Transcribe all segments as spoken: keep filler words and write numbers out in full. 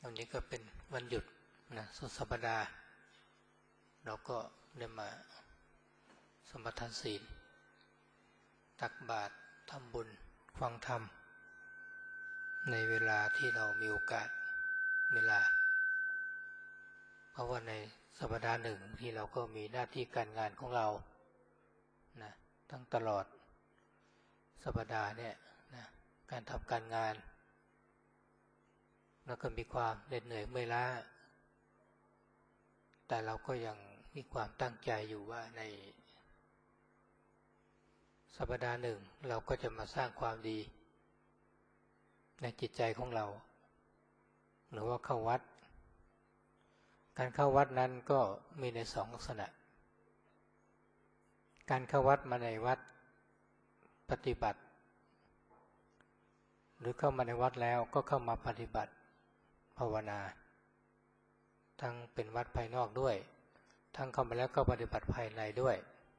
วันนี้ก็เป็นวันหยุดนะสุดสัปดาห์เราก็ได้มาสมาทานศีลตักบาตรทำบุญฟังธรรมในเวลาที่เรามีโอกาสเวลาเพราะว่าในสัปดาห์หนึ่งที่เราก็มีหน้าที่การงานของเรานะทั้งตลอดสัปดาห์เนี่ยนะการทำการงานแล้วก็มีความเหน็ดเหนื่อยเมื่อยล้าแต่เราก็ยังมีความตั้งใจอยู่ว่าในสัปดาห์หนึ่งเราก็จะมาสร้างความดีในจิตใจของเราหรือว่าเข้าวัดการเข้าวัดนั้นก็มีในสองลักษณะการเข้าวัดมาในวัดปฏิบัติหรือเข้ามาในวัดแล้วก็เข้ามาปฏิบัติภาวนาทั้งเป็นวัดภายนอกด้วยทั้งเข้ามาแล้วก็ปฏิบัติภายในด้วย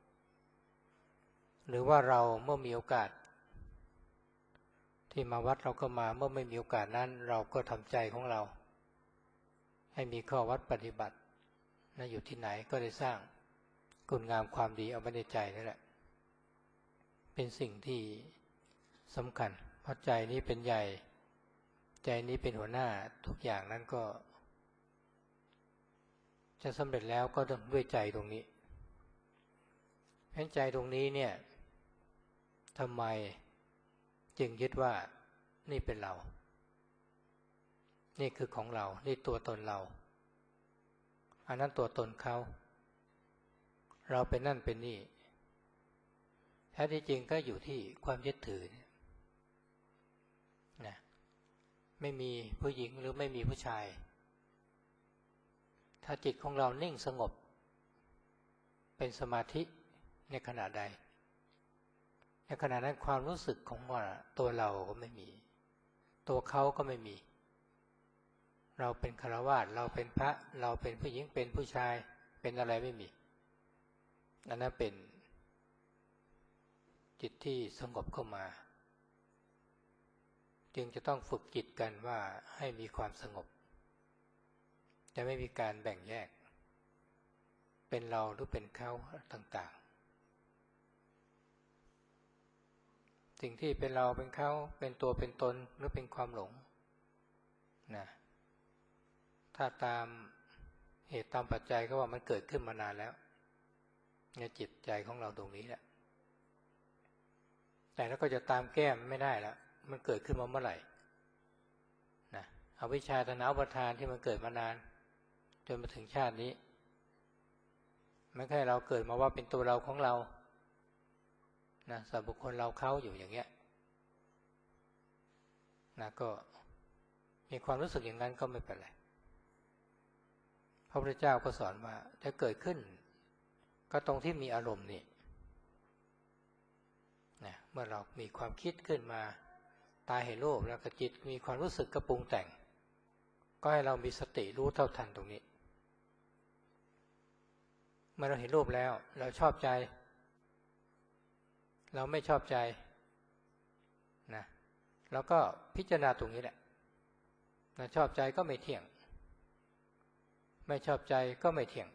หรือว่าเราเมื่อมีโอกาสที่มาวัดเราก็มาเมื่อไม่มีโอกาสนั้นเราก็ทำใจของเราให้มีข้อวัดปฏิบัตินะอยู่ที่ไหนก็ได้สร้างคุณงามความดีเอาไว้ในใจนั่นแหละเป็นสิ่งที่สำคัญเพราะใจนี้เป็นใหญ่ใจนี้เป็นหัวหน้าทุกอย่างนั้นก็จะสำเร็จแล้วก็ต้องด้วยใจตรงนี้เพราะใจตรงนี้เนี่ยทำไมจึงยึดว่านี่เป็นเรานี่คือของเรานี่ตัวตนเราอันนั้นตัวตนเขาเราเป็นนั่นเป็นนี่แท้ที่จริงก็อยู่ที่ความยึดถือนะไม่มีผู้หญิงหรือไม่มีผู้ชายถ้าจิตของเรานิ่งสงบเป็นสมาธิในขณะใดในขณะนั้นความรู้สึกของว่าตัวเราก็ไม่มีตัวเขาก็ไม่มีเราเป็นฆราวาสเราเป็นพระเราเป็นผู้หญิงเป็นผู้ชายเป็นอะไรไม่มีอันนั้นเป็นจิตที่สงบเข้ามาจึงจะต้องฝึกจิตกันว่าให้มีความสงบจะไม่มีการแบ่งแยกเป็นเราหรือเป็นเขาต่างๆสิ่งที่เป็นเราเป็นเขาเป็นตัวเป็นตนหรือเป็นความหลงนะถ้าตามเหตุตามปัจจัยก็ว่ามันเกิดขึ้นมานานแล้วในจิตใจของเราตรงนี้แหละแต่แล้วก็จะตามแก้มไม่ได้แล้วมันเกิดขึ้นมาเมื่อไหร่นะอวิชชาตัณหาอุปาทานที่มันเกิดมานานจนมาถึงชาตินี้ไม่ใช่เราเกิดมาว่าเป็นตัวเราของเรานะสัตว์บุคคลเราเขาอยู่อย่างเงี้ยนะก็มีความรู้สึกอย่างนั้นก็ไม่เป็นไรพระพุทธเจ้าก็สอนว่าจะเกิดขึ้นก็ตรงที่มีอารมณ์นี่นะเมื่อเรามีความคิดขึ้นมาตาเห็นรูปแล้วก็จิตมีความรู้สึกกระปรุงแต่งก็ให้เรามีสติรู้เท่าทันตรงนี้เมื่อเราเห็นรูปแล้วเราชอบใจเราไม่ชอบใจนะแล้วก็พิจารณาตรงนี้แหละนะชอบใจก็ไม่เที่ยงไม่ชอบใจก็ไม่เที่ยง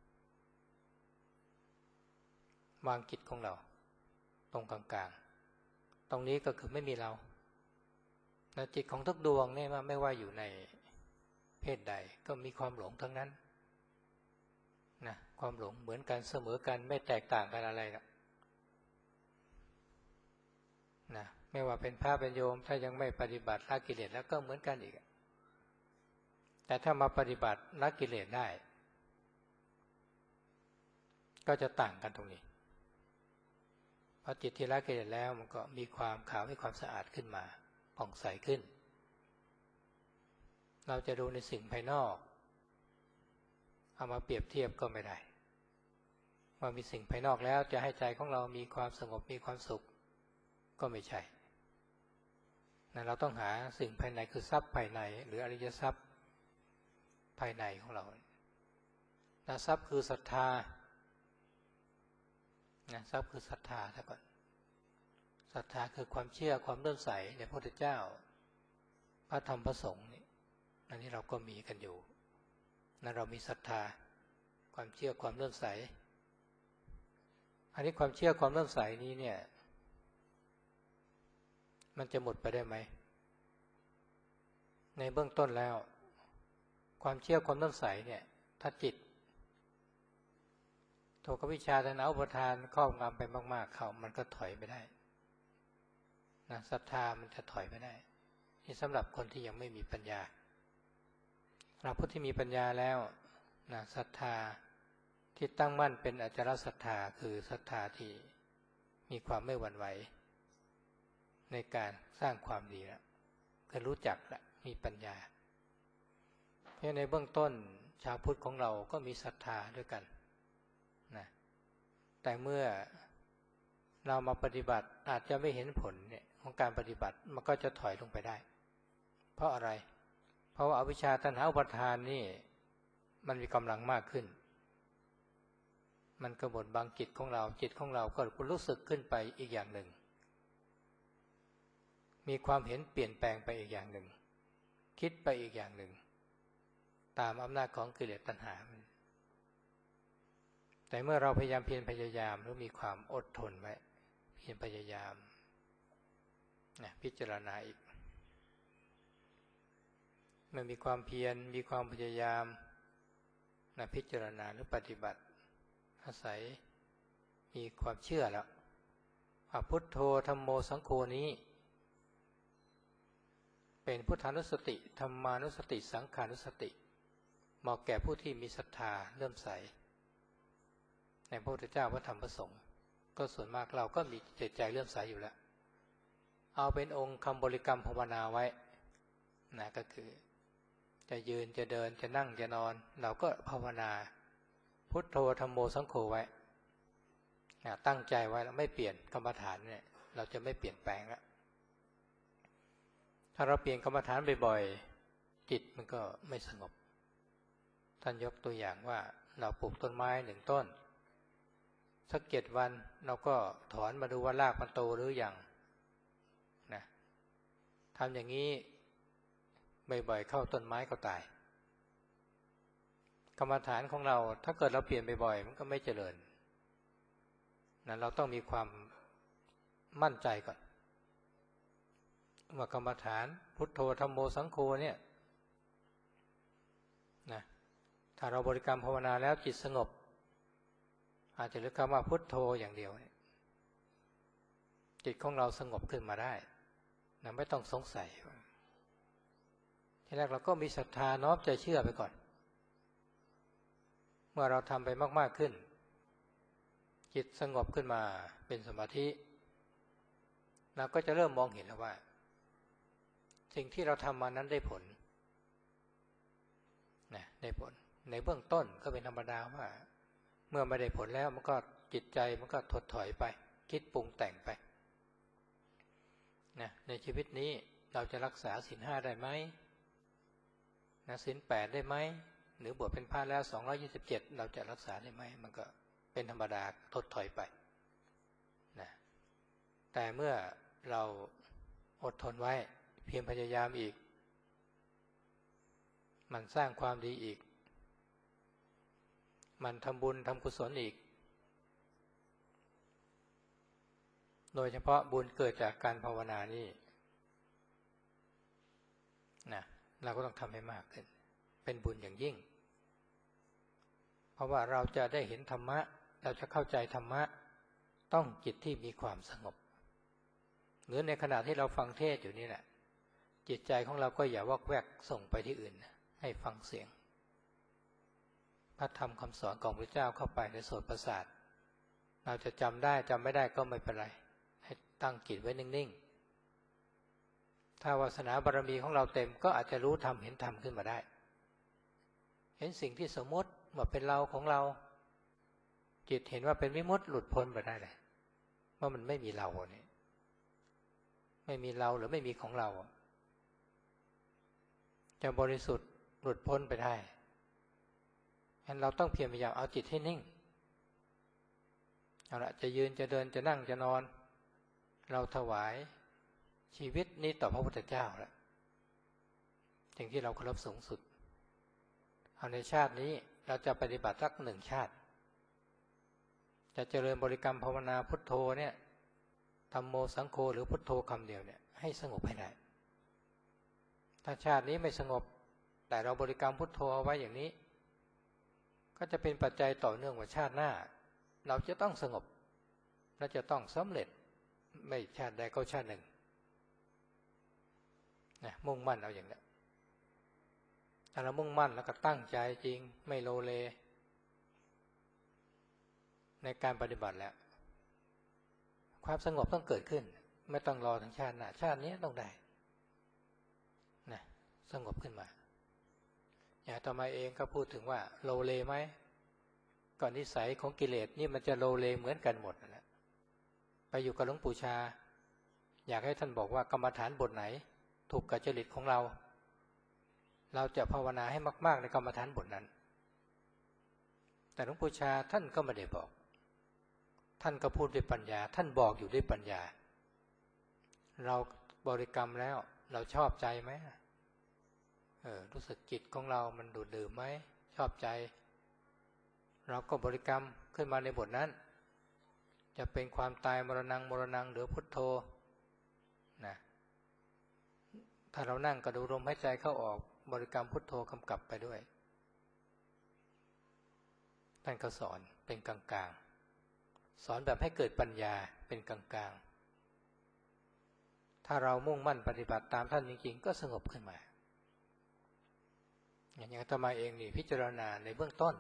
วางจิตของเราตรงกลางๆตรงนี้ก็คือไม่มีเรานะจิตของทุกดวงเนี่ยไม่ว่าอยู่ในเพศใดก็มีความหลงทั้งนั้นนะความหลงเหมือนกันเสมอกันไม่แตกต่างกันอะไรนะนะไม่ว่าเป็นพระเป็นโยมถ้ายังไม่ปฏิบัติละกิเลสแล้วก็เหมือนกันอีกแต่ถ้ามาปฏิบัติละกิเลสได้ก็จะต่างกันตรงนี้พอจิตที่ละกิเลสแล้วมันก็มีความขาวมีความสะอาดขึ้นมาผ่องใสขึ้นเราจะดูในสิ่งภายนอกเอามาเปรียบเทียบก็ไม่ได้ว่ามีสิ่งภายนอกแล้วจะให้ใจของเรามีความสงบมีความสุขก็ไม่ใช่นะเราต้องหาสิ่งภายในคือทรัพย์ภายในหรืออริยทรัพย์ภายในของเรานะทรัพย์คือศรัทธานะทรัพย์คือศรัทธาถ้าก่อนศรัทธาคือความเชื่อความเลื่อมใสในพระพุทธเจ้าพระธรรมพระสงฆ์นี่อันนี้เราก็มีกันอยู่นั้นเรามีศรัทธาความเชื่อความเลื่อมใสอันนี้ความเชื่อความเลื่อมใสนี้เนี่ยมันจะหมดไปได้ไหมในเบื้องต้นแล้วความเชื่อความเลื่อมใสเนี่ยถ้าจิตถูกอวิชชาตัณหาอุปาทานครอบงำไปมากๆเขามันก็ถอยไปได้นะศรัทธามันจะถอยไปได้นี่สำหรับคนที่ยังไม่มีปัญญาเราผู้ที่มีปัญญาแล้วนะศรัทธาที่ตั้งมั่นเป็นอจารศรัทธาคือศรัทธาที่มีความไม่หวั่นไหวในการสร้างความดีแล้วก็รู้จักแล้วมีปัญญาเพราะในเบื้องต้นชาวพุทธของเราก็มีศรัทธาด้วยกันนะแต่เมื่อเรามาปฏิบัติอาจจะไม่เห็นผลเนี่ยของการปฏิบัติมันก็จะถอยลงไปได้เพราะอะไรเพราะว่าอวิชชาตัณหาอุปาทานนี่มันมีกำลังมากขึ้นมันกบฏบังจิตของเราจิตของเราก็รู้สึกขึ้นไปอีกอย่างหนึ่งมีความเห็นเปลี่ยนแปลงไปอีกอย่างหนึ่งคิดไปอีกอย่างหนึ่งตามอำนาจของกิเลสตัณหาแต่เมื่อเราพยายามเพียรพยายามหรือมีความอดทนไว้เพียรพยายามนะพิจารณาอีกเมื่อมีความเพียรมีความพยายามนะพิจารณาหรือปฏิบัติอาศัยมีความเชื่อแล้วว่าพุทโธธัมโมสังโฆนี้เป็นพุทธานุสติธรรมานุสติสังขานุสติเหมาะแก่ผู้ที่มีศรัทธาเลื่อมใสในพระพุทธเจ้าพระธรรมพระสงฆ์ก็ส่วนมากเราก็มีจิตใจเลื่อมใสอยู่แล้วเอาเป็นองค์คำบริกรรมภาวนาไว้นะก็คือจะยืนจะเดินจะนั่งจะนอนเราก็ภาวนาพุทโธธัมโมสังโฆไว้นะตั้งใจไว้แล้วไม่เปลี่ยนกรรมฐานเนี่ยเราจะไม่เปลี่ยนแปลงแล้วถ้าเราเปลี่ยนกรรมฐานบ่อยๆจิตมันก็ไม่สงบท่านยกตัวอย่างว่าเราปลูกต้นไม้หนึ่งต้นสักเจ็ดวันเราก็ถอนมาดูว่ารากมันโตหรือยังนะทำอย่างนี้บ่อยๆเข้าต้นไม้ก็ตายกรรมฐานของเราถ้าเกิดเราเปลี่ยนบ่อยๆมันก็ไม่เจริญนะเราต้องมีความมั่นใจก่อนว่ากรรมฐานพุทโธธัมโมสังโฆเนี่ยนะถ้าเราบริกรรมภาวนาแล้วจิตสงบอาจจะเรียกคำว่าพุทโธอย่างเดียวจิตของเราสงบขึ้นมาได้นะไม่ต้องสงสัยทีแรกเราก็มีศรัทธาน้อมใจเชื่อไปก่อนเมื่อเราทำไปมากๆขึ้นจิตสงบขึ้นมาเป็นสมาธิเราก็จะเริ่มมองเห็นแล้วว่าสิ่งที่เราทำมานั้นได้ผลนะได้ผลในเบื้องต้นก็เป็นธรรมดาว่าเมื่อไม่ได้ผลแล้วมันก็จิตใจมันก็ถดถอยไปคิดปรุงแต่งไปนะในชีวิตนี้เราจะรักษาศีลห้าได้ไหมนะศีลแปดได้ไหมหรือบวชเป็นพระแล้วสองร้อยยี่สิบเจ็ดเราจะรักษาได้ไหมมันก็เป็นธรรมดาถดถอยไปนะแต่เมื่อเราอดทนไว้เพียรพยายามอีกมันสร้างความดีอีกมันทำบุญทำกุศลอีกโดยเฉพาะบุญเกิดจากการภาวนานี่นะเราก็ต้องทำให้มากขึ้นเป็นบุญอย่างยิ่งเพราะว่าเราจะได้เห็นธรรมะเราจะเข้าใจธรรมะต้องจิตที่มีความสงบหรือในขณะที่เราฟังเทศน์อยู่นี่แหละจิตใจของเราก็อย่าวอกแวกส่งไปที่อื่นให้ฟังเสียงพระธรรมคำสอนของพระเจ้าเข้าไปในโสตประสาทเราจะจำได้จำไม่ได้ก็ไม่เป็นไรให้ตั้งจิตไว้นิ่งๆถ้าวาสนาบารมีของเราเต็มก็อาจจะรู้ธรรมเห็นธรรมขึ้นมาได้เห็นสิ่งที่สมมติว่าเป็นเราของเราจิตเห็นว่าเป็นวิมุตติหลุดพ้นไปได้เลยว่ามันไม่มีเราเนี่ยไม่มีเราหรือไม่มีของเราจะบริสุทธิ์หลุดพ้นไปได้งั้นเราต้องเพียรพยายามเอาจิตให้นิ่งเอาละจะยืนจะเดินจะนั่งจะนอนเราถวายชีวิตนี้ต่อพระพุทธเจ้าแล้วจสิ่งที่เราเคารพสูงสุดเอาในชาตินี้เราจะปฏิบัติสักหนึ่งชาติจะเจริญบริกรรมภาวนาพุทโธเนี่ยธัมโมสังโฆหรือพุทโธคำเดียวเนี่ยให้สงบให้ได้ถ้าชาตินี้ไม่สงบแต่เราบริกรรมพุทโธเอาไว้อย่างนี้ก็จะเป็นปัจจัยต่อเนื่องว่าชาติหน้าเราจะต้องสงบและจะต้องสำเร็จไม่ชาติใดก็ชาติหนึ่งนะมุ่งมั่นเอาอย่างนี้ถ้าเรามุ่งมั่นแล้วก็ตั้งใจจริงไม่โลเลในการปฏิบัติแล้วความสงบต้องเกิดขึ้นไม่ต้องรอถึงชาติหน้าชาตินี้ต้องได้นะสงบขึ้นมาอย่างต่อมาเองก็พูดถึงว่าโลเลไหมก่อนนิสัยของกิเลสนี่มันจะโลเลเหมือนกันหมดนั่นแหละไปอยู่กับหลวงปู่ชาอยากให้ท่านบอกว่ากรรมฐานบทไหนถูกกับจริตของเราเราจะภาวนาให้มากๆในกรรมฐานบทนั้นแต่หลวงปู่ชาท่านก็ไม่ได้บอกท่านก็พูดด้วยปัญญาท่านบอกอยู่ด้วยปัญญาเราบริกรรมแล้วเราชอบใจไหมเออรู้สึกจิตของเรามันดูดดื่มไหมชอบใจเราก็บริกรรมขึ้นมาในบทนั้นจะเป็นความตายมรณังมรณังหรือพุทโธนะถ้าเรานั่งก็ดูลมหายใจเข้าออกบริกรรมพุทโธกำกับไปด้วยท่านก็สอนเป็นกลางๆสอนแบบให้เกิดปัญญาเป็นกลางๆถ้าเรามุ่งมั่นปฏิบัติตามท่านจริงๆก็สงบขึ้นมาอย่างอย่างอาตมาเองนี่พิจารณาในเบื้องต้น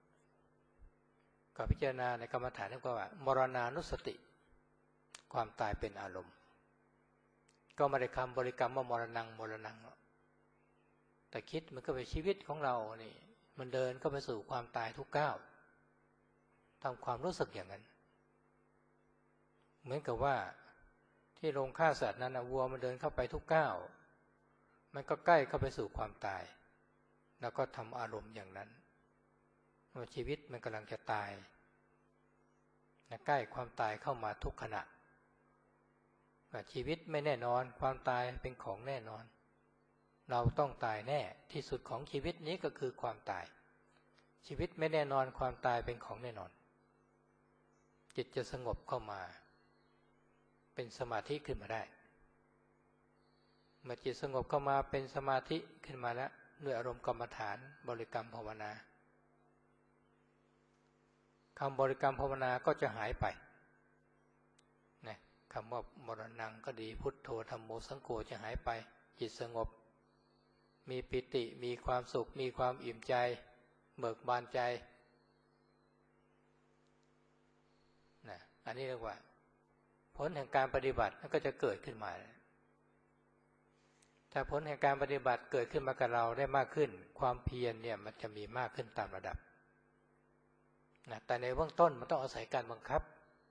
ก็พิจารณาในกรรมฐานเรียกว่ามรณานุสติความตายเป็นอารมณ์ก็ไม่ได้คำบริกรรมว่ามรณังมรณังแต่คิดมันก็เป็นชีวิตของเรานี่มันเดินก็ไปสู่ความตายทุกก้าวทำความรู้สึกอย่างนั้นเหมือนกับว่าที่โรงฆ่าสัตว์นั้นวัวมันเดินเข้าไปทุกก้าวมันก็ใกล้เข้าไปสู่ความตายแล้วก็ทำอารมณ์อย่างนั้นว่าชีวิตมันกำลังจะตายใกล้ความตายเข้ามาทุกขณะว่าชีวิตไม่แน่นอนความตายเป็นของแน่นอนเราต้องตายแน่ที่สุดของชีวิตนี้ก็คือความตายชีวิตไม่แน่นอนความตายเป็นของแน่นอนจิตจะสงบเข้ามาเป็นสมาธิขึ้นมาได้เมื่อจิตสงบเข้ามาเป็นสมาธิขึ้นมาแล้วด้วยอารมณ์กรรมฐานบริกรรมภาวนาคำบริกรรมภาวนาก็จะหายไปนะคำว่ามรณังก็ดีพุทโธธัมโมสังโฆจะหายไปจิตสงบมีปิติมีความสุขมีความอิ่มใจเบิกบานใจนะอันนี้เรียกว่าผลแห่งการปฏิบัติก็จะเกิดขึ้นมาถ้าผลแห่งการปฏิบัติเกิดขึ้นมากับเราได้มากขึ้นความเพียรเนี่ยมันจะมีมากขึ้นตามระดับนะแต่ในเบื้องต้นมันต้องอาศัยการบังคับ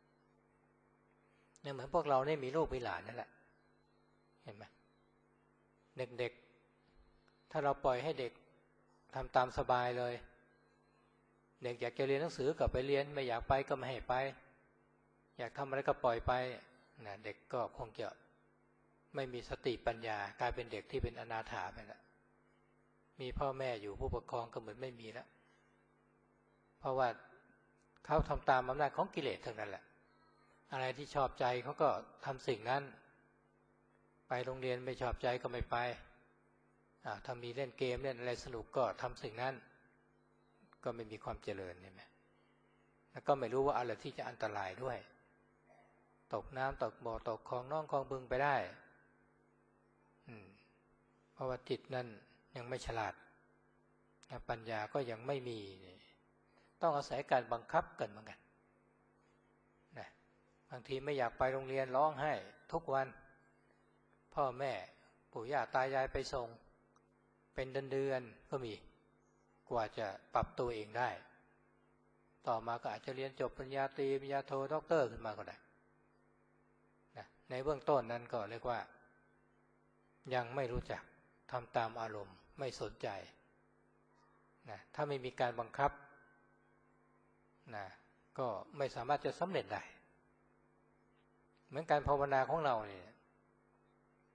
เนี่ยเหมือนพวกเราเนี่ยมีลูกมีหลานนั่นแหละเห็นไหมเด็กๆถ้าเราปล่อยให้เด็กทำตามสบายเลยเด็กอยากจะเรียนหนังสือก็ไปเรียนไม่อยากไปก็ไม่ให้ไปอยากทำอะไรก็ปล่อยไปนะเด็กก็คงจะไม่มีสติปัญญากลายเป็นเด็กที่เป็นอนาถาไปแล้วมีพ่อแม่อยู่ผู้ปกครองก็เหมือนไม่มีแล้วเพราะว่าเขาทำตามอำนาจของกิเลสทั้งนั้นแหละอะไรที่ชอบใจเขาก็ทำสิ่งนั้นไปโรงเรียนไม่ชอบใจก็ไม่ไปถ้ามีเล่นเกมเล่นอะไรสนุกก็ทำสิ่งนั้นก็ไม่มีความเจริญใช่ไหมแล้วก็ไม่รู้ว่าอะไรที่จะอันตรายด้วยตกน้ำตกบ่อตกคลองน้องคลองบึงไปได้อืมเพราะว่าจิตนั้นยังไม่ฉลาดปัญญาก็ยังไม่มีต้องอาศัยการบังคับกันเหมือนกันนะบางทีไม่อยากไปโรงเรียนร้องไห้ทุกวันพ่อแม่ปู่ย่าตายายไปส่งเป็นเดือนๆก็มีกว่าจะปรับตัวเองได้ต่อมาก็อาจจะเรียนจบปริญญาตรีปริญญาโทด็อกเตอร์ขึ้นมาก็ได้นะในเบื้องต้นนั้นก็เรียกว่ายังไม่รู้จักทำตามอารมณ์ไม่สนใจนะถ้าไม่มีการบังคับนะก็ไม่สามารถจะสำเร็จได้เหมือนการภาวนาของเราเนี่ย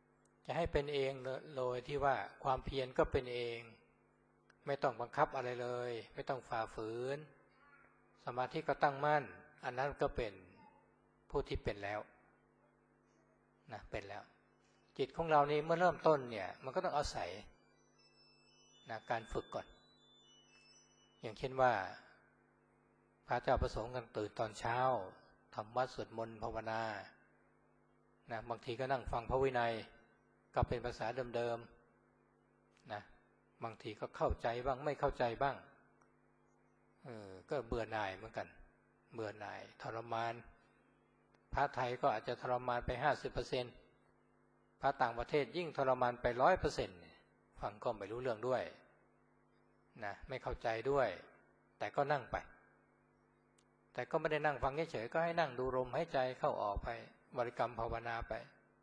จะให้เป็นเองโดยที่ว่าความเพียรก็เป็นเองไม่ต้องบังคับอะไรเลยไม่ต้องฝ่าฝืนสมาธิก็ตั้งมั่นอันนั้นก็เป็นผู้ที่เป็นแล้วนะเป็นแล้วจิตของเรานี่เมื่อเริ่มต้นเนี่ยมันก็ต้องอาศัยนะการฝึกก่อนอย่างเช่นว่าพระเจ้าประสงค์กันตื่นตอนเช้าทำวัดสวดมนต์ภาวนานะบางทีก็นั่งฟังพระวินัยก็เป็นภาษาเดิมๆนะบางทีก็เข้าใจบ้างไม่เข้าใจบ้างเออก็เบื่อหน่ายเหมือนกันเบื่อหน่ายทรมานพระไทยก็อาจจะทรมานไป ห้าสิบเปอร์เซ็นต์ พระต่างประเทศยิ่งทรมานไป ร้อยเปอร์เซ็นต์ ฟังก็ไม่รู้เรื่องด้วยนะไม่เข้าใจด้วยแต่ก็นั่งไปแต่ก็ไม่ได้นั่งฟังเฉยๆก็ให้นั่งดูลมหายใจเข้าออกไปบริกรรมภาวนาไป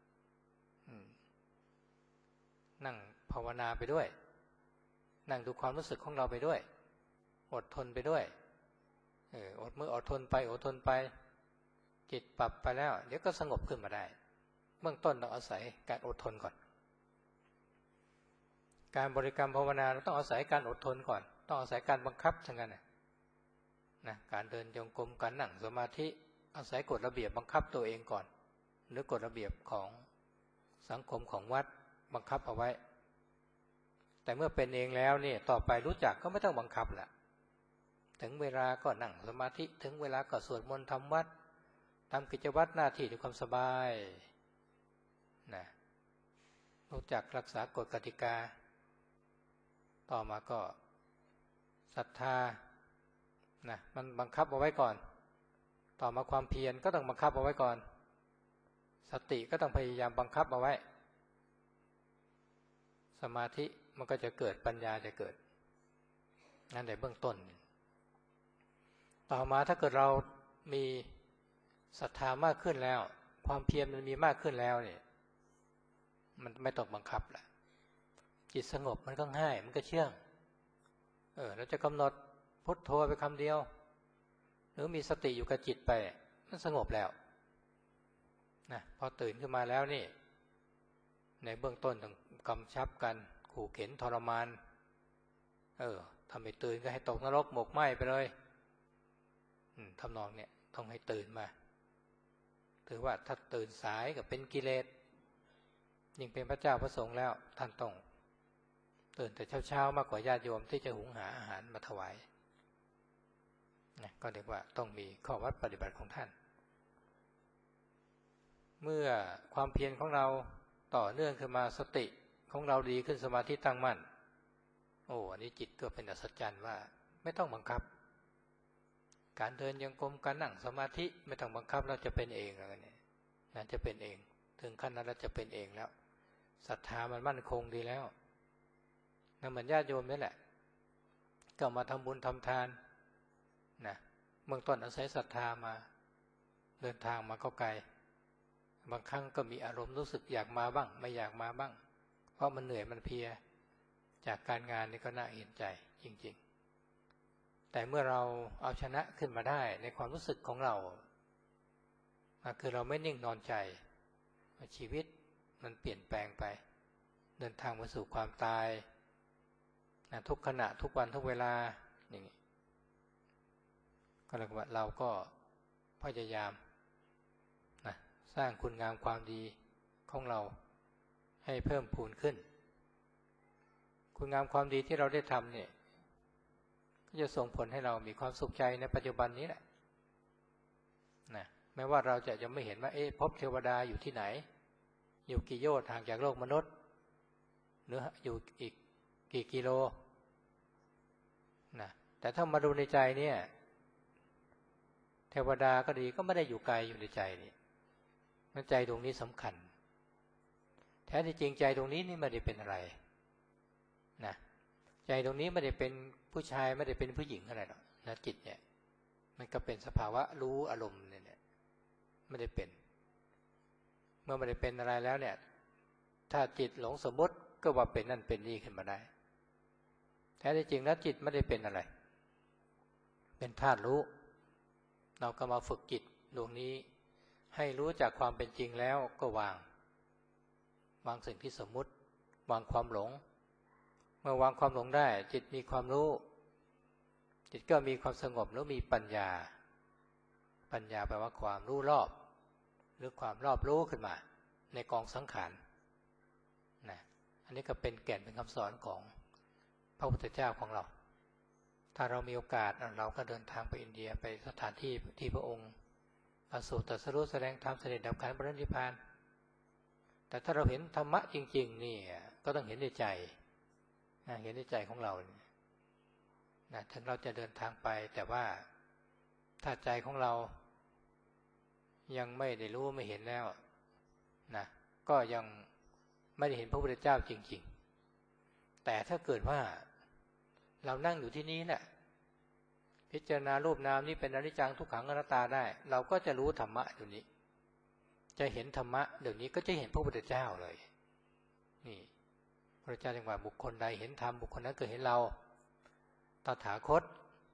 นั่งภาวนาไปด้วยนั่งดูความรู้สึกของเราไปด้วยอดทนไปด้วยเอออดมืออดทนไปอดทนไปจิตปรับไปแล้วเดี๋ยวก็สงบขึ้นมาได้เบื้องต้นต้องอาศัยการอดทนก่อนการบริกรรมภาวนาเราต้องอาศัยการอดทนก่อนต้องอาศัยการบังคับทั้งนั้นนะนะการเดินจงกรมการนั่งสมาธิอาศัยกฎระเบียบบังคับตัวเองก่อนหรือกฎระเบียบของสังคมของวัดบังคับเอาไว้แต่เมื่อเป็นเองแล้วนี่ต่อไปรู้จักก็ไม่ต้องบังคับละถึงเวลาก็นั่งสมาธิถึงเวลาก็สวดมนต์ทำวัดทำกิจวัตรหน้าที่ด้วยความสบายนะรู้จักรักษากฎกติกาต่อมาก็ศรัทธานะมันบังคับเอาไว้ก่อนต่อมาความเพียรก็ต้องบังคับเอาไว้ก่อนสติก็ต้องพยายามบังคับเอาไว้สมาธิมันก็จะเกิดปัญญาจะเกิดนั่นในเบื้องต้นต่อมาถ้าเกิดเรามีศรัทธามากขึ้นแล้วความเพียรมันมีมากขึ้นแล้วเนี่ยมันไม่ต้องบังคับละจิตสงบมันก็ง่ายมันก็เชื่องเออเราจะกำหนดพุทโธไปคำเดียวหรือมีสติอยู่กับจิตไปมันสงบแล้วนะพอตื่นขึ้นมาแล้วนี่ในเบื้องต้นต้องกำชับกันขู่เข็นทรมานเออทำให้ตื่นก็ให้ตกนรกหมกไหม้ไปเลยทำนองเนี่ยต้องให้ตื่นมาถือว่าถ้าตื่นสายก็เป็นกิเลสยิ่งเป็นพระเจ้าพระสงฆ์แล้วท่านต้องตื่นแต่เช้าๆมากกว่าญาติโยมที่จะหุงหาอาหารมาถวายนะก็เรียกว่าต้องมีข้อวัดปฏิบัติของท่านเมื่อความเพียรของเราต่อเนื่องขึ้นมาสติของเราดีขึ้นสมาธิตั้งมั่นโอ้อันนี้จิตก็เป็นอัศจรรย์ว่าไม่ต้องบังคับการเดินยังกรมการนั่งสมาธิไม่ต้องบังคับเราจะเป็นเองอะไรเนี่ยนั่นจะเป็นเองถึงขั้นนั้นเราจะเป็นเองแล้วศรัทธามันมั่นคงดีแล้วนั่นเหมือนญาติโยมนี่แหละก็มาทำบุญทำทานนะเบื้องต้นอาศัยศรัทธามาเดินทางมาก็ไกลบางครั้งก็มีอารมณ์รู้สึกอยากมาบ้างไม่อยากมาบ้างเพราะมันเหนื่อยมันเพลียจากการงานนี่ก็น่าเห็นใจจริงๆแต่เมื่อเราเอาชนะขึ้นมาได้ในความรู้สึกของเราคือเราไม่นิ่งนอนใจชีวิตมันเปลี่ยนแปลงไปเดินทางมาสู่ความตายนะทุกขณะทุกวันทุกเวลาอย่างนี้ก็เรียกว่าเราก็พยายามนะสร้างคุณงามความดีของเราให้เพิ่มพูนขึ้นคุณงามความดีที่เราได้ทำเนี่ยก็จะส่งผลให้เรามีความสุขใจในปัจจุบันนี้แหละนะแม้ว่าเราจะยังไม่เห็นว่าเอ๊ะภพเทวดาอยู่ที่ไหนอยู่กี่โยชน์ห่างจากโลกมนุษย์หรืออยู่อีกกี่กิโลนะแต่ถ้ามาดูในใจเนี่ยเทวดาก็ดีก็ไม่ได้อยู่ไกลอยู่ในใจนี่นั่นใจตรงนี้สำคัญแท้ที่จริงใจตรงนี้นี่ไม่ได้เป็นอะไรนะใจตรงนี้ไม่ได้เป็นผู้ชายไม่ได้เป็นผู้หญิงอะไรหรอกนะจิตเนี่ยมันก็เป็นสภาวะรู้อารมณ์เนี่ยไม่ได้เป็นเมื่อไม่ได้เป็นอะไรแล้วเนี่ยถ้าจิตหลงสมมติก็ว่าเป็นนั่นเป็นนี่ขึ้นมาได้แท้ที่จริงแล้วจิตไม่ได้เป็นอะไรเป็นธาตุรู้เราก็มาฝึกจิตดวงนี้ให้รู้จากความเป็นจริงแล้วก็วางวางสิ่งที่สมมุติวางความหลงเมื่อวางความหลงได้จิตมีความรู้จิตก็มีความสงบแล้วมีปัญญาปัญญาแปลว่าความรู้รอบหรือความรอบรู้ขึ้นมาในกองสังขารนะอันนี้ก็เป็นแก่นเป็นคำสอนของพระพุทธเจ้าของเราถ้าเรามีโอกาสเราก็เดินทางไปอินเดียไปสถานที่ที่พระองค์ประสูติตรัสรู้แสดงธรรมเสด็จดับขันธ์ปรินิพพานแต่ถ้าเราเห็นธรรมะจริงๆนี่ก็ต้องเห็นในใจนะเห็นในใจของเรานะถึงเราจะเดินทางไปแต่ว่าถ้าใจของเรายังไม่ได้รู้ไม่เห็นแล้วนะก็ยังไม่ได้เห็นพระพุทธเจ้าจริงๆแต่ถ้าเกิดว่าเรานั่งอยู่ที่นี้แหละพิจารณารูปนามนี้เป็นอนิจจังทุกขังอนัตตาได้เราก็จะรู้ธรรมะอยู่นี้จะเห็นธรรมะเดี๋ยวนี้ก็จะเห็นพระพุทธเจ้าเลยนี่พระเจ้าจึงว่าบุคคลใดเห็นธรรมบุคคลนั้นก็เห็นเราตถาคต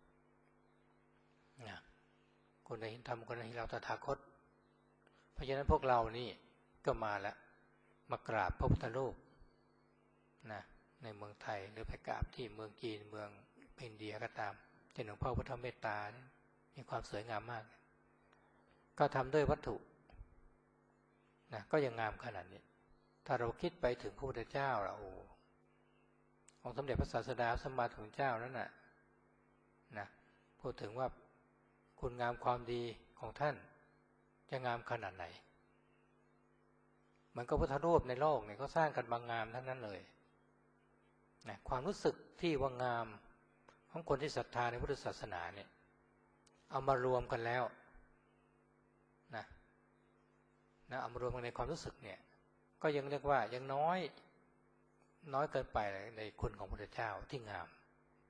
นะคนใดเห็นธรรมคนนั้นเห็นเราตถาคตเพราะฉะนั้นพวกเรานี่ก็มาแล้วมากราบพระพุทธรูปนะในเมืองไทยหรือไปกราบที่เมืองจีนเมืองอินเดียก็ตามเช่นหลวงพ่อพุทธเมตตามีความสวยงามมากก็ทำด้วยวัตถุนะก็ยังงามขนาดนี้ถ้าเราคิดไปถึงพระพุทธเจ้าเราองค์สมเด็จพระศาสดาสัมมาสัมพุทธเจ้านั้นน่ะนะพูดถึงว่าคุณงามความดีของท่านจะงามขนาดไหนมันก็พุทธรูปในโลกเนี่ยก็สร้างกันบางงามทั้งนั้นเลยนะความรู้สึกที่ว่างามของคนที่ศรัทธาในพุทธศาสนาเนี่ยเอามารวมกันแล้วนะนะเอามารวมกันในความรู้สึกเนี่ยก็ยังเรียกว่ายังน้อยน้อยเกินไปในคุณของพระพุทธเจ้าที่งาม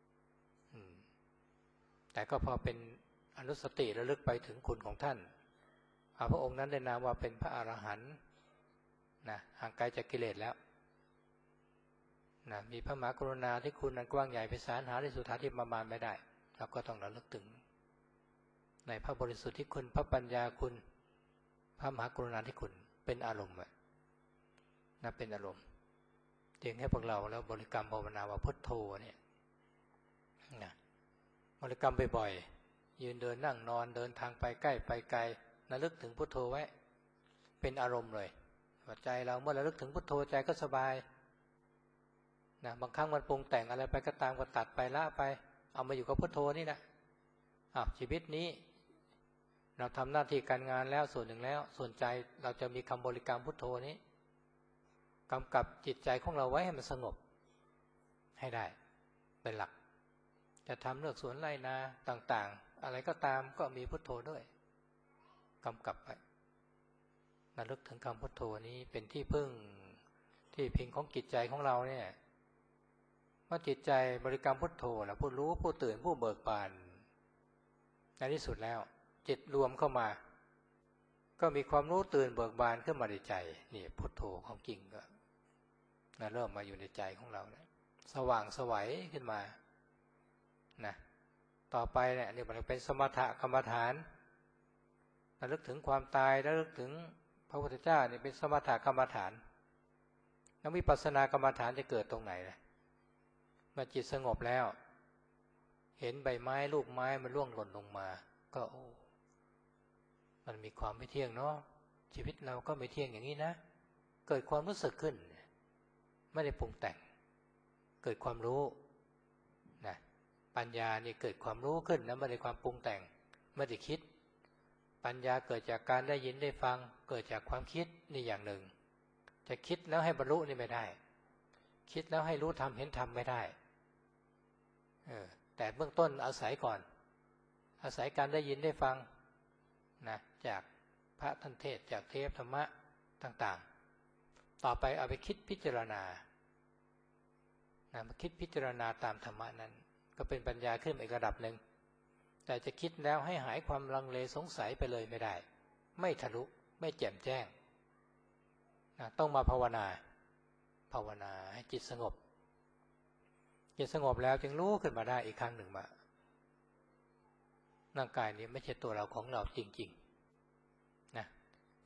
แต่ก็พอเป็นอนุสติระลึกไปถึงคุณของท่านพระองค์นั้นได้นามว่าเป็นพระอรหันต์นะห่างไกลจากกิเลสแล้วนะมีพระมหากรุณาธิคุณอันกว้างใหญ่ไพศาลหาที่สุดหาที่ประมาณไม่ได้เราก็ต้องระลึกถึงในพระบริสุทธิ์ที่คุณพระปัญญาคุณพระมหากรุณาธิคุณเป็นอารมณ์นะเป็นอารมณ์เพียงให้พวกเราแล้วบริกรรมภาวนาว่าพุทโธเนี่ยนะบริกรรมบ่อยๆยืนเดินนั่งนอนเดินทางไปใกล้ไปไกลระลึกถึงพุทโธไว้เป็นอารมณ์เลยใจเราเมื่อระลึกถึงพุทโธใจก็สบายนะบางครั้งมันปรุงแต่งอะไรไปก็ตามก็ตัดไปละไปเอามาอยู่กับพุทโธนี่นะอ้าวชีวิตนี้เราทำหน้าที่การงานแล้วส่วนหนึ่งแล้วส่วนใจเราจะมีคำบริกรรมพุทโธนี้กำกับจิตใจของเราไว้ให้มันสงบให้ได้เป็นหลักจะทำเลือกสวนไร่นาต่างๆอะไรก็ตามก็มีพุทโธด้วยกำกับไว้ระลึกถึงคำพุทโธนี้เป็นที่พึ่งที่พิงของจิตใจของเราเนี่ยเมื่อจิตใจบริกรรมพุทโธแล้วผู้รู้ผู้ตื่นผู้เบิกบานในที่สุดแล้วจิตรวมเข้ามาก็มีความรู้ตื่นเบิกบานขึ้นมาในใจนี่พุทโธของจริงก็เริ่มมาอยู่ในใจของเราเนี่ยสว่างไสวขึ้นมานะต่อไปเนี่ยนี่มันเป็นสมถกรรมฐานระลึกถึงความตายระลึกถึงพระพุทธเจ้านี่เป็นสมถกรรมฐานแล้ววิปัสสนากรรมฐานจะเกิดตรงไหนล่ะเมื่อจิตสงบแล้วเห็นใบไม้ลูกไม้มันร่วงหล่นลงมาก็โอ้มันมีความไม่เที่ยงเนาะชีวิตเราก็ไม่เที่ยงอย่างนี้นะเกิดความรู้สึกขึ้นไม่ได้ปรุงแต่งเกิดความรู้นะปัญญานี่เกิดความรู้ขึ้นนะไม่ได้ความปรุงแต่งไม่ได้คิดปัญญาเกิดจากการได้ยินได้ฟังเกิดจากความคิดนี่อย่างหนึ่งจะคิดแล้วให้บรรลุนี่ไม่ได้คิดแล้วให้รู้ธรรมเห็นธรรมไม่ได้เออแต่เบื้องต้นอาศัยก่อนอาศัยการได้ยินได้ฟังนะจากพระท่านเทศจากเทปธรรมะต่างๆต่อไปเอาไปคิดพิจารณานะมาคิดพิจารณาตามธรรมะนั้นก็เป็นปัญญาขึ้นอีกระดับหนึ่งแต่จะคิดแล้วให้หายความลังเลสงสัยไปเลยไม่ได้ไม่ทะลุไม่แจ่มแจ้งนะต้องมาภาวนาภาวนาให้จิตสงบจิตสงบแล้วจึงรู้ขึ้นมาได้อีกครั้งหนึ่งว่าร่างกายนี้ไม่ใช่ตัวเราของเราจริงๆนะ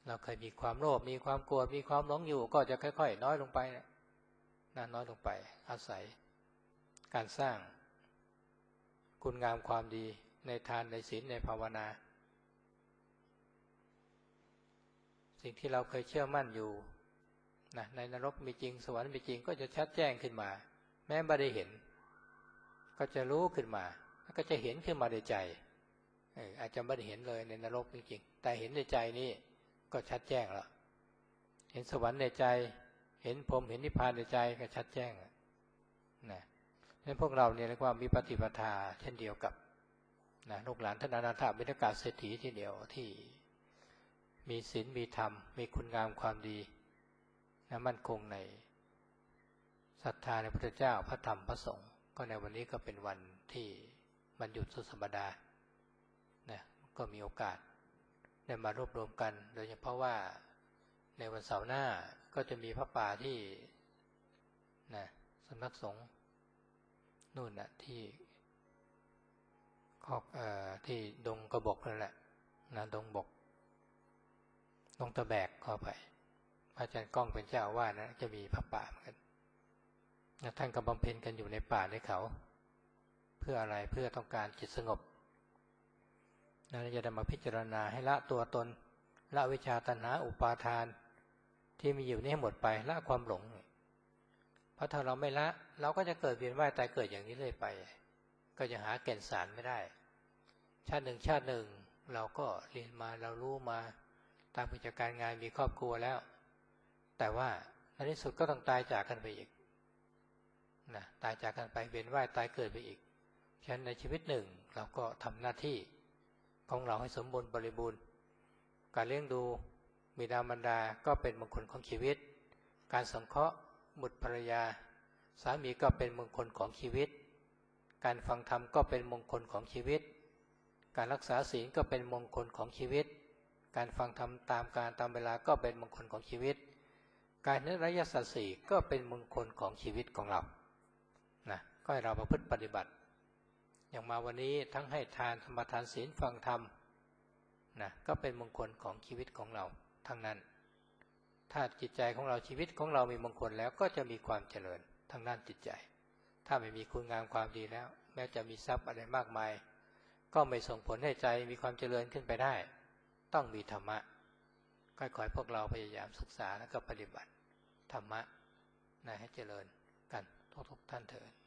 เราเคยมีความโลภมีความโกรธมีความหลงอยู่ก็จะค่อยๆน้อยลงไปนะน้อยลงไปอาศัยการสร้างคุณงามความดีในทานในศีลในภาวนาสิ่งที่เราเคยเชื่อมั่นอยู่นะในนรกมีจริงสวรรค์มีจริงก็จะชัดแจ้งขึ้นมาแม้ไม่ได้เห็นก็จะรู้ขึ้นมาแล้วก็จะเห็นขึ้นมาในใจเอออาจจะไม่ได้เห็นเลยในนรกจริงๆแต่เห็นในใจนี่ก็ชัดแจ้งแล้วเห็นสวรรค์ในใจเห็นพรหมเห็นนิพพานในใจก็ชัดแจ้งนะนั้นพวกเราเนี่ยเรียกว่ามีปฏิปทาเช่นเดียวกับนะลูกหลานท่านอนาถบิณฑกเศรษฐีที่เดียวที่มีศีลมีธรรมมีคุณงามความดีนะมั่นคงในศรัทธาในพระพุทธเจ้าพระธรรมพระสงฆ์ก็ในวันนี้ก็เป็นวันที่วันหยุดสุดสัปดาห์นะก็มีโอกาสได้มารวบรวมกันโดยเฉพาะว่าในวันเสาร์หน้าก็จะมีพระป่าที่นะสำนักสงฆ์นู่นนะที่คอกเอ่อที่ดงกระบอกนั่นแหละนะดงบกดงตะแบกเข้าไปพระอาจารย์ก้องเป็นเจ้าอาวาสนะจะมีพระป่าเหมือนกันนะท่านก็บำเพ็ญกันอยู่ในป่าในเขาเพื่ออะไรเพื่อต้องการจิตสงบนะจะได้มาพิจารณาให้ละตัวตนละวิชาตัณหาอุปาทานที่มีอยู่นี่ให้หมดไปละความหลงเพราะถ้าเราไม่ละเราก็จะเกิดเวียนว่ายตายเกิดอย่างนี้เรื่อยไปก็จะหาแก่นสารไม่ได้ชาติหนึ่งชาติหนึ่งเราก็เรียนมาเรารู้มาตามกิจการงานมีครอบครัวแล้วแต่ว่าในที่สุดก็ต้องตายจากกันไปอีกนะตายจากกันไปเวียนว่ายตายเกิดไปอีกฉะนั้นในชีวิตหนึ่งเราก็ทำหน้าที่ของเราให้สมบูรณ์บริบูรณ์การเลี้ยงดูบิดามารดาก็เป็นมงคลของชีวิตการสงเคราะห์บุตรภรรยาสามีก็เป็นมงคลของชีวิตการฟังธรรมก็เป็นมงคลของชีวิตการรักษาศีลก็เป็นมงคลของชีวิตการฟังธรรมตามการตามเวลาก็เป็นมงคลของชีวิตการนึกอริยสัจสี่ก็เป็นมงคลของชีวิตของเรานะก็ให้เราประพฤติปฏิบัติอย่างมาวันนี้ทั้งให้ทานสมาทานศีลฟังธรรมนะก็เป็นมงคลของชีวิตของเราทั้งนั้นถ้าจิตใจของเราชีวิตของเรามีมงคลแล้วก็จะมีความเจริญทางด้านจิตใจถ้าไม่มีคุณงามความดีแล้วแม้จะมีทรัพย์อะไรมากมายก็ไม่ส่งผลให้ใจมีความเจริญขึ้นไปได้ต้องมีธรรมะก็ขอให้พวกเราพยายามศึกษาและก็ปฏิบัติธรรมะนะให้เจริญกันทุกๆท่านเถิด